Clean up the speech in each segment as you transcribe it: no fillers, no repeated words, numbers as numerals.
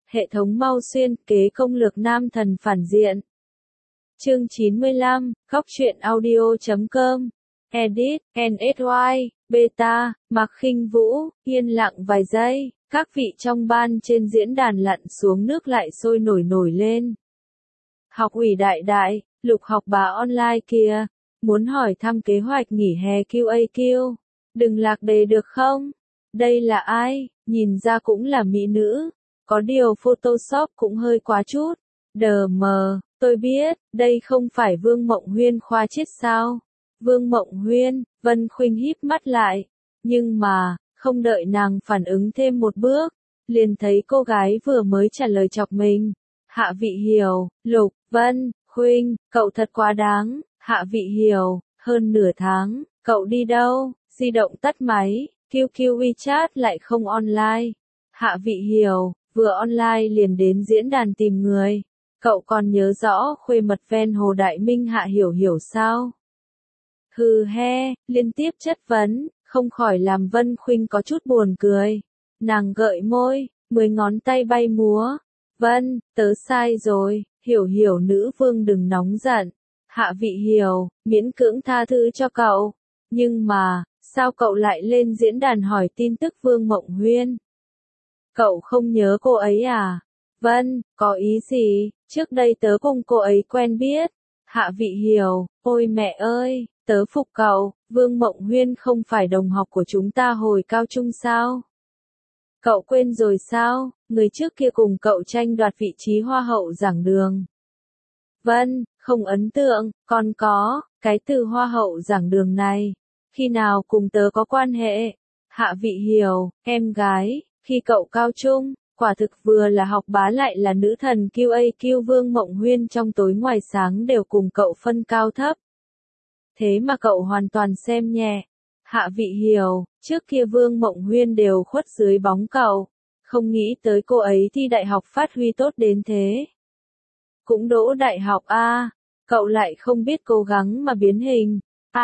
Hệ thống mau xuyên kế công lược nam thần phản diện. Chương 95, Góc truyện audio.com. Edit, NSY, Beta, Mạc Khinh Vũ, yên lặng vài giây, các vị trong ban trên diễn đàn lặn xuống nước lại sôi nổi lên. Học ủy đại, Lục học bá online kìa, muốn hỏi thăm kế hoạch nghỉ hè QAQ, đừng lạc đề được không? Đây là ai? Nhìn ra cũng là mỹ nữ, có điều Photoshop cũng hơi quá chút. Đờ mờ, tôi biết, đây không phải Vương Mộng Huyên khoa chết sao? Vương Mộng Huyên, Vân Khuynh híp mắt lại, nhưng mà, không đợi nàng phản ứng thêm một bước, liền thấy cô gái vừa mới trả lời chọc mình. Hạ Vị Hiểu, Lục, Vân, Khuynh, cậu thật quá đáng. Hạ Vị Hiểu, hơn nửa tháng, cậu đi đâu? Di động tắt máy, QQ WeChat lại không online. Hạ Vị Hiểu, vừa online liền đến diễn đàn tìm người. Cậu còn nhớ rõ khuê mật ven Hồ Đại Minh Hạ Hiểu Hiểu sao? Hừ he, liên tiếp chất vấn, không khỏi làm Vân Khuynh có chút buồn cười. Nàng gợi môi, 10 ngón tay bay múa. Vân, tớ sai rồi, Hiểu Hiểu nữ vương đừng nóng giận. Hạ Vị Hiểu, miễn cưỡng tha thứ cho cậu. Nhưng mà, sao cậu lại lên diễn đàn hỏi tin tức Vương Mộng Huyên? Cậu không nhớ cô ấy à? Vân, có ý gì? Trước đây tớ cùng cô ấy quen biết. Hạ Vị Hiểu, ôi mẹ ơi, tớ phục cậu, Vương Mộng Huyên không phải đồng học của chúng ta hồi cao trung sao? Cậu quên rồi sao, người trước kia cùng cậu tranh đoạt vị trí hoa hậu giảng đường. Vân, không ấn tượng, còn có, cái từ hoa hậu giảng đường này, khi nào cùng tớ có quan hệ? Hạ Vị Hiểu, em gái, khi cậu cao trung, quả thực vừa là học bá lại là nữ thần QAQ Vương Mộng Huyên trong tối ngoài sáng đều cùng cậu phân cao thấp. Thế mà cậu hoàn toàn xem nhẹ. Hạ Vị Hiểu, trước kia Vương Mộng Huyên đều khuất dưới bóng cậu, không nghĩ tới cô ấy thi đại học phát huy tốt đến thế. Cũng đỗ đại học a, cậu lại không biết cố gắng mà biến hình.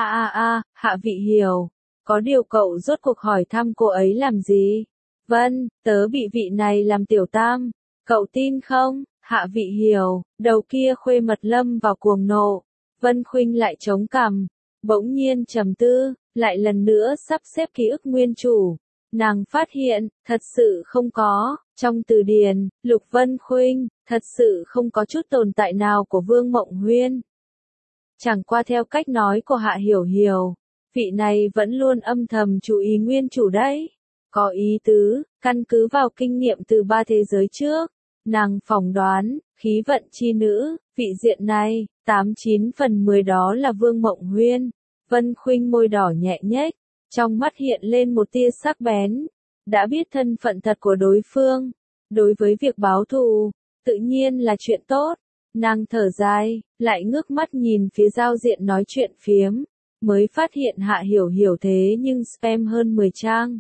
Hạ Vị Hiểu, có điều cậu rốt cuộc hỏi thăm cô ấy làm gì? Vân, tớ bị vị này làm tiểu tam, cậu tin không? Hạ Vị Hiểu, đầu kia khuê mật lâm vào cuồng nộ. Vân Khuynh lại chống cằm, bỗng nhiên trầm tư, lại lần nữa sắp xếp ký ức nguyên chủ. Nàng phát hiện, thật sự không có, trong từ điển, Lục Vân Khuynh, thật sự không có chút tồn tại nào của Vương Mộng Huyên. Chẳng qua theo cách nói của Hạ Hiểu Hiểu, vị này vẫn luôn âm thầm chú ý nguyên chủ đấy. Có ý tứ, căn cứ vào kinh nghiệm từ 3 thế giới trước, nàng phỏng đoán, khí vận chi nữ, vị diện này, 89 phần 10 đó là Vương Mộng Huyên. Vân Khuynh môi đỏ nhẹ nhếch, trong mắt hiện lên một tia sắc bén. Đã biết thân phận thật của đối phương, đối với việc báo thù, tự nhiên là chuyện tốt. Nàng thở dài, lại ngước mắt nhìn phía giao diện nói chuyện phiếm, mới phát hiện Hạ Hiểu Hiểu thế nhưng spam hơn 10 trang.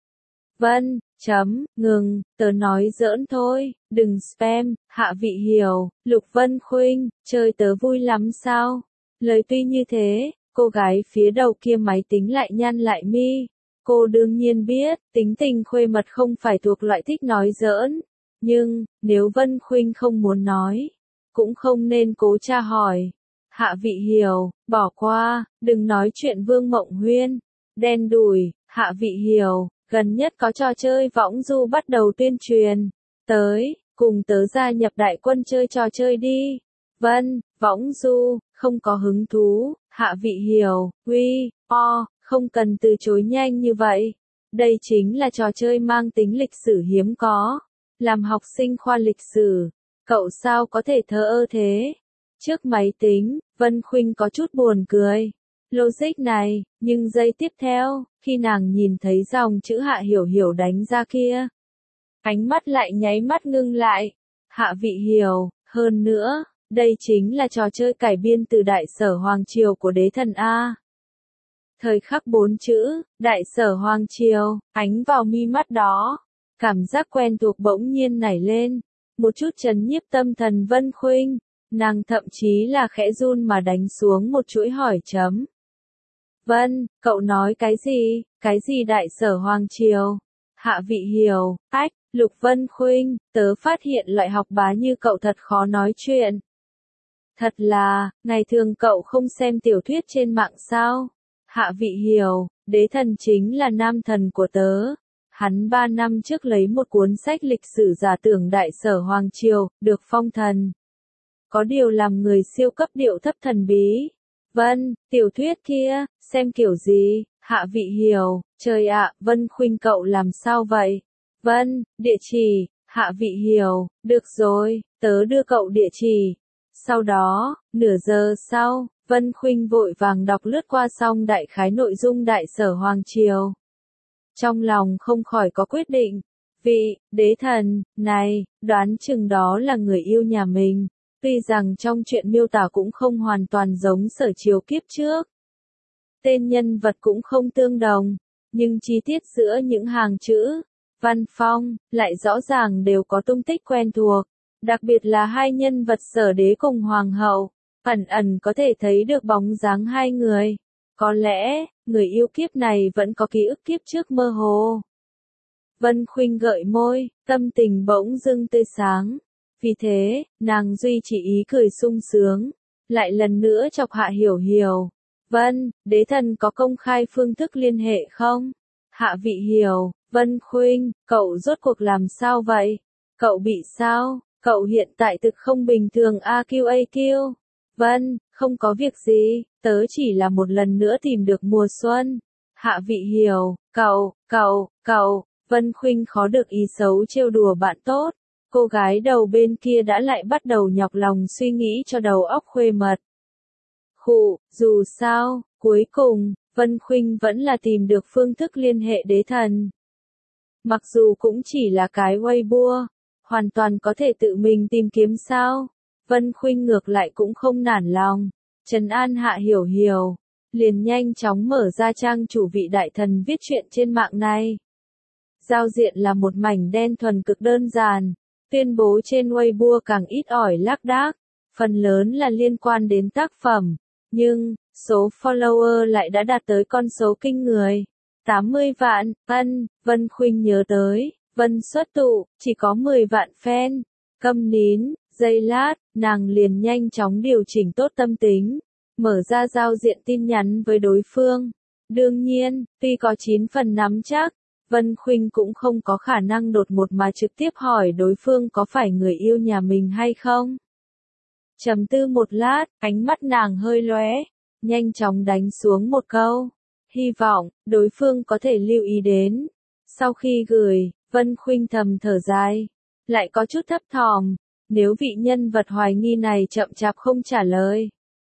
Vân, ngừng, tớ nói giỡn thôi, đừng spam. Hạ Vị Hiểu, Lục Vân Khuynh, chơi tớ vui lắm sao? Lời tuy như thế, cô gái phía đầu kia máy tính lại nhăn lại mi. Cô đương nhiên biết, tính tình khuê mật không phải thuộc loại thích nói giỡn. Nhưng, nếu Vân Khuynh không muốn nói, cũng không nên cố tra hỏi. Hạ Vị Hiểu, bỏ qua, đừng nói chuyện Vương Mộng Huyên. Đen đủi, Hạ Vị Hiểu, gần nhất có trò chơi võng du bắt đầu tuyên truyền. Tới, cùng tớ gia nhập đại quân chơi trò chơi đi. Vân, võng du, không có hứng thú. Hạ Vị Hiểu, không cần từ chối nhanh như vậy. Đây chính là trò chơi mang tính lịch sử hiếm có. Làm học sinh khoa lịch sử, cậu sao có thể thờ ơ thế? Trước máy tính, Vân Khuynh có chút buồn cười. Logic này, nhưng giây tiếp theo, khi nàng nhìn thấy dòng chữ Hạ Hiểu Hiểu đánh ra kia, ánh mắt lại nháy mắt ngưng lại. Hạ Vị Hiểu, hơn nữa, đây chính là trò chơi cải biên từ Đại Sở Hoàng Triều của đế thần A. Thời khắc 4 chữ, Đại Sở Hoàng Triều, ánh vào mi mắt đó. Cảm giác quen thuộc bỗng nhiên nảy lên, một chút trấn nhiếp tâm thần Vân Khuynh, nàng thậm chí là khẽ run mà đánh xuống một chuỗi hỏi chấm. Vân, cậu nói cái gì Đại Sở Hoàng Triều? Hạ Vị Hiểu, Lục Vân Khuynh, tớ phát hiện loại học bá như cậu thật khó nói chuyện. Thật là, ngày thường cậu không xem tiểu thuyết trên mạng sao? Hạ Vị Hiểu, đế thần chính là nam thần của tớ. Hắn 3 năm trước lấy một cuốn sách lịch sử giả tưởng Đại Sở Hoàng Triều, được phong thần. Có điều làm người siêu cấp điệu thấp thần bí. Vân, tiểu thuyết kia, xem kiểu gì? Hạ Vị Hiểu, trời ạ, Vân Khuynh cậu làm sao vậy? Vân, địa chỉ, Hạ Vị Hiểu, được rồi, tớ đưa cậu địa chỉ. Sau đó, nửa giờ sau, Vân Khuynh vội vàng đọc lướt qua xong đại khái nội dung Đại Sở Hoàng Triều. Trong lòng không khỏi có quyết định, vị, đế thần, này, đoán chừng đó là người yêu nhà mình, tuy rằng trong chuyện miêu tả cũng không hoàn toàn giống Sở Triều kiếp trước. Tên nhân vật cũng không tương đồng, nhưng chi tiết giữa những hàng chữ, văn phong, lại rõ ràng đều có tung tích quen thuộc. Đặc biệt là hai nhân vật Sở Đế cùng Hoàng hậu, ẩn ẩn có thể thấy được bóng dáng hai người. Có lẽ, người yêu kiếp này vẫn có ký ức kiếp trước mơ hồ. Vân Khuynh gợi môi, tâm tình bỗng dưng tươi sáng. Vì thế, nàng duy trì ý cười sung sướng, lại lần nữa chọc Hạ Hiểu Hiểu. Vân, đế thần có công khai phương thức liên hệ không? Hạ Vị Hiểu, Vân Khuynh, cậu rốt cuộc làm sao vậy? Cậu bị sao? Cậu hiện tại thực không bình thường AQAQ. Vân, không có việc gì, tớ chỉ là một lần nữa tìm được mùa xuân. Hạ Vị Hiểu, cậu, Vân Khuynh khó được ý xấu trêu đùa bạn tốt. Cô gái đầu bên kia đã lại bắt đầu nhọc lòng suy nghĩ cho đầu óc khuê mật. Khụ, dù sao, cuối cùng, Vân Khuynh vẫn là tìm được phương thức liên hệ đế thần. Mặc dù cũng chỉ là cái Weibo, hoàn toàn có thể tự mình tìm kiếm sao. Vân Khuynh ngược lại cũng không nản lòng. Trấn an Hạ Hiểu Hiểu, liền nhanh chóng mở ra trang chủ vị đại thần viết chuyện trên mạng này. Giao diện là một mảnh đen thuần cực đơn giản, tuyên bố trên Weibo càng ít ỏi lác đác, phần lớn là liên quan đến tác phẩm, nhưng, số follower lại đã đạt tới con số kinh người. 80 vạn, Vân Khuynh nhớ tới, Vân xuất tụ, chỉ có 10 vạn fan. Câm nín, giây lát, nàng liền nhanh chóng điều chỉnh tốt tâm tính, mở ra giao diện tin nhắn với đối phương. Đương nhiên, tuy có 9 phần nắm chắc, Vân Khuynh cũng không có khả năng đột ngột mà trực tiếp hỏi đối phương có phải người yêu nhà mình hay không. Trầm tư một lát, ánh mắt nàng hơi lóe, nhanh chóng đánh xuống một câu. Hy vọng, đối phương có thể lưu ý đến. Sau khi gửi, Vân Khuynh thầm thở dài, lại có chút thấp thỏm, nếu vị nhân vật hoài nghi này chậm chạp không trả lời.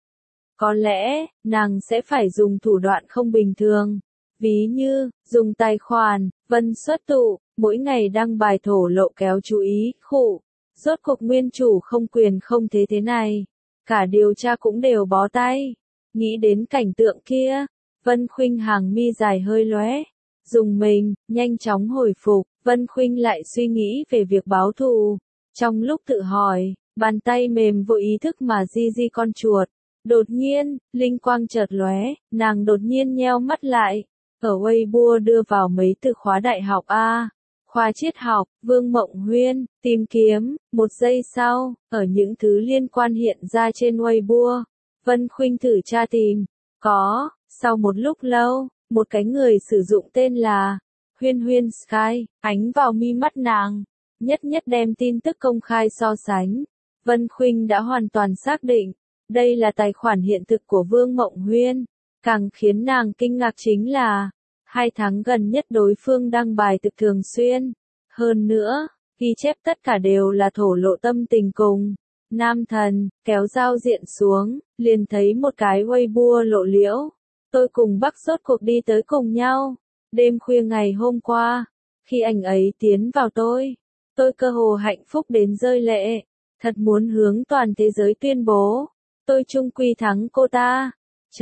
Có lẽ, nàng sẽ phải dùng thủ đoạn không bình thường. Ví như, dùng tài khoản, Vân xuất tụ, mỗi ngày đăng bài thổ lộ kéo chú ý, khụ. Rốt cuộc nguyên chủ không quyền không thế này. Cả điều tra cũng đều bó tay. Nghĩ đến cảnh tượng kia, Vân Khuynh hàng mi dài hơi lóe. Dùng mình, nhanh chóng hồi phục, Vân Khuynh lại suy nghĩ về việc báo thù. Trong lúc tự hỏi, bàn tay mềm vô ý thức mà di con chuột. Đột nhiên, linh quang chợt lóe, nàng đột nhiên nheo mắt lại. Ở Weibo đưa vào mấy từ khóa đại học A. Khoa triết học, Vương Mộng Huyên, tìm kiếm, một giây sau, ở những thứ liên quan hiện ra trên Weibo. Vân Khuynh thử tra tìm. Có, sau một lúc lâu, một cái người sử dụng tên là Huyên Huyên Sky, ánh vào mi mắt nàng. Nhất đem tin tức công khai so sánh. Vân Khuynh đã hoàn toàn xác định, đây là tài khoản hiện thực của Vương Mộng Huyên. Càng khiến nàng kinh ngạc chính là, 2 tháng gần nhất đối phương đăng bài thực thường xuyên. Hơn nữa, ghi chép tất cả đều là thổ lộ tâm tình cùng nam thần, kéo giao diện xuống, liền thấy một cái Weibo lộ liễu. Tôi cùng Bắc rốt cuộc đi tới cùng nhau. Đêm khuya ngày hôm qua, khi anh ấy tiến vào tôi cơ hồ hạnh phúc đến rơi lệ. Thật muốn hướng toàn thế giới tuyên bố, tôi chung quy thắng cô ta.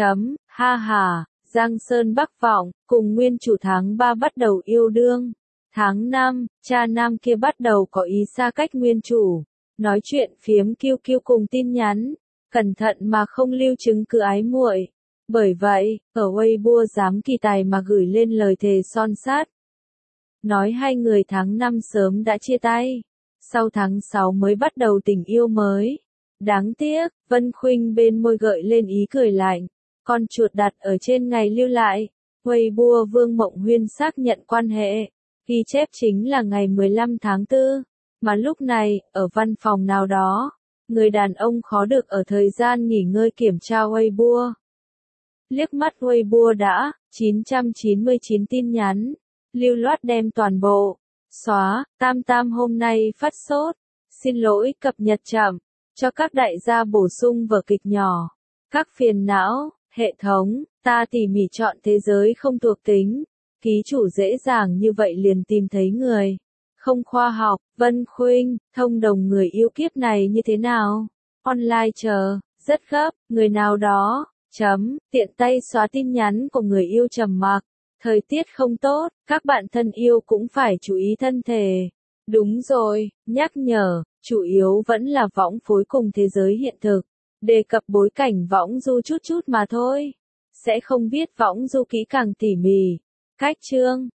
Ha ha, Giang Sơn Bắc Vọng, cùng nguyên chủ tháng 3 bắt đầu yêu đương. Tháng 5, cha nam kia bắt đầu có ý xa cách nguyên chủ. Nói chuyện phiếm QQ cùng tin nhắn. Cẩn thận mà không lưu chứng cứ ái muội. Bởi vậy, ở Weibo dám kỳ tài mà gửi lên lời thề son sắt. nói hai người tháng 5 sớm đã chia tay, sau tháng 6 mới bắt đầu tình yêu mới. Đáng tiếc, Vân Khuynh bên môi gợi lên ý cười lạnh, con chuột đặt ở trên ngày lưu lại. Weibo Vương Mộng Huyên xác nhận quan hệ, ghi chép chính là ngày 15 tháng 4, mà lúc này, ở văn phòng nào đó, người đàn ông khó được ở thời gian nghỉ ngơi kiểm tra Weibo. Liếc mắt Weibo đã, 999 tin nhắn, lưu loát đem toàn bộ, xóa, Tam Tam hôm nay phát sốt, xin lỗi cập nhật chậm, cho các đại gia bổ sung vở kịch nhỏ, các phiền não, hệ thống, ta tỉ mỉ chọn thế giới không thuộc tính, ký chủ dễ dàng như vậy liền tìm thấy người. Không khoa học, Vân Khuynh, thông đồng người yêu kiếp này như thế nào? Online chờ, rất gấp, người nào đó, tiện tay xóa tin nhắn của người yêu trầm mặc. Thời tiết không tốt, các bạn thân yêu cũng phải chú ý thân thể. Đúng rồi, nhắc nhở, chủ yếu vẫn là võng phối cùng thế giới hiện thực. Đề cập bối cảnh võng du chút chút mà thôi. Sẽ không biết võng du kỹ càng tỉ mỉ. Cách chương